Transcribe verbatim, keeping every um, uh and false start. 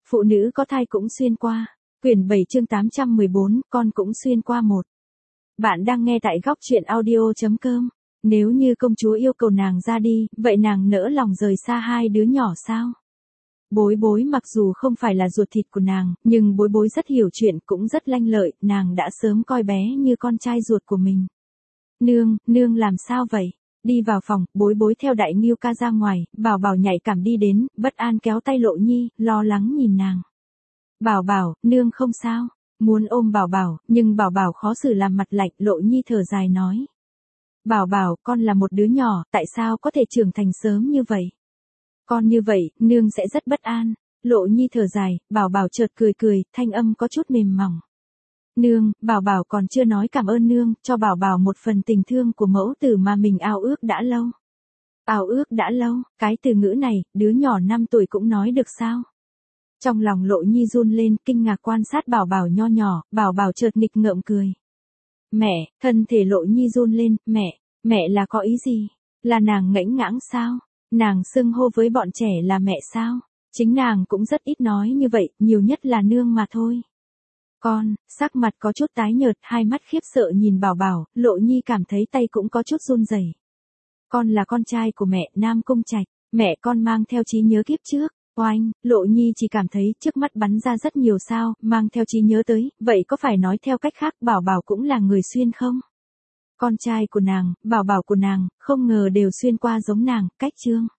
Phụ nữ có thai cũng xuyên qua. Quyển bảy chương tám trăm mười bốn, con cũng xuyên qua một. Bạn đang nghe tại góc truyện audio.com. Nếu như công chúa yêu cầu nàng ra đi, vậy nàng nỡ lòng rời xa hai đứa nhỏ sao? Bối bối mặc dù không phải là ruột thịt của nàng, nhưng bối bối rất hiểu chuyện, cũng rất lanh lợi, nàng đã sớm coi bé như con trai ruột của mình. Nương, nương làm sao vậy? Đi vào phòng, bối bối theo đại nghiêu ca ra ngoài, Bảo Bảo nhạy cảm đi đến, bất an kéo tay Lộ Nhi, lo lắng nhìn nàng. Bảo Bảo, nương không sao, muốn ôm Bảo Bảo, nhưng Bảo Bảo khó xử làm mặt lạnh, Lộ Nhi thở dài nói. Bảo Bảo, con là một đứa nhỏ, tại sao có thể trưởng thành sớm như vậy? Con như vậy, nương sẽ rất bất an. Lộ Nhi thở dài, Bảo Bảo chợt cười cười, thanh âm có chút mềm mỏng. Nương, Bảo Bảo còn chưa nói cảm ơn nương, cho Bảo Bảo một phần tình thương của mẫu tử mà mình ao ước đã lâu. Ao ước đã lâu, cái từ ngữ này, đứa nhỏ năm tuổi cũng nói được sao? Trong lòng Lộ Nhi run lên, kinh ngạc quan sát Bảo Bảo nho nhỏ, Bảo Bảo chợt nghịch ngợm cười. Mẹ, thân thể Lộ Nhi run lên, mẹ, mẹ là có ý gì? Là nàng ngẫnh ngãng sao? Nàng xưng hô với bọn trẻ là mẹ sao? Chính nàng cũng rất ít nói như vậy, nhiều nhất là nương mà thôi. Con, sắc mặt có chút tái nhợt, hai mắt khiếp sợ nhìn Bảo Bảo, Lộ Nhi cảm thấy tay cũng có chút run rẩy. Con là con trai của mẹ, Nam Cung Trạch, mẹ con mang theo trí nhớ kiếp trước. Oanh, Lộ Nhi chỉ cảm thấy trước mắt bắn ra rất nhiều sao, mang theo trí nhớ tới, vậy có phải nói theo cách khác Bảo Bảo cũng là người xuyên không? Con trai của nàng, Bảo Bảo của nàng, không ngờ đều xuyên qua giống nàng, cách chương.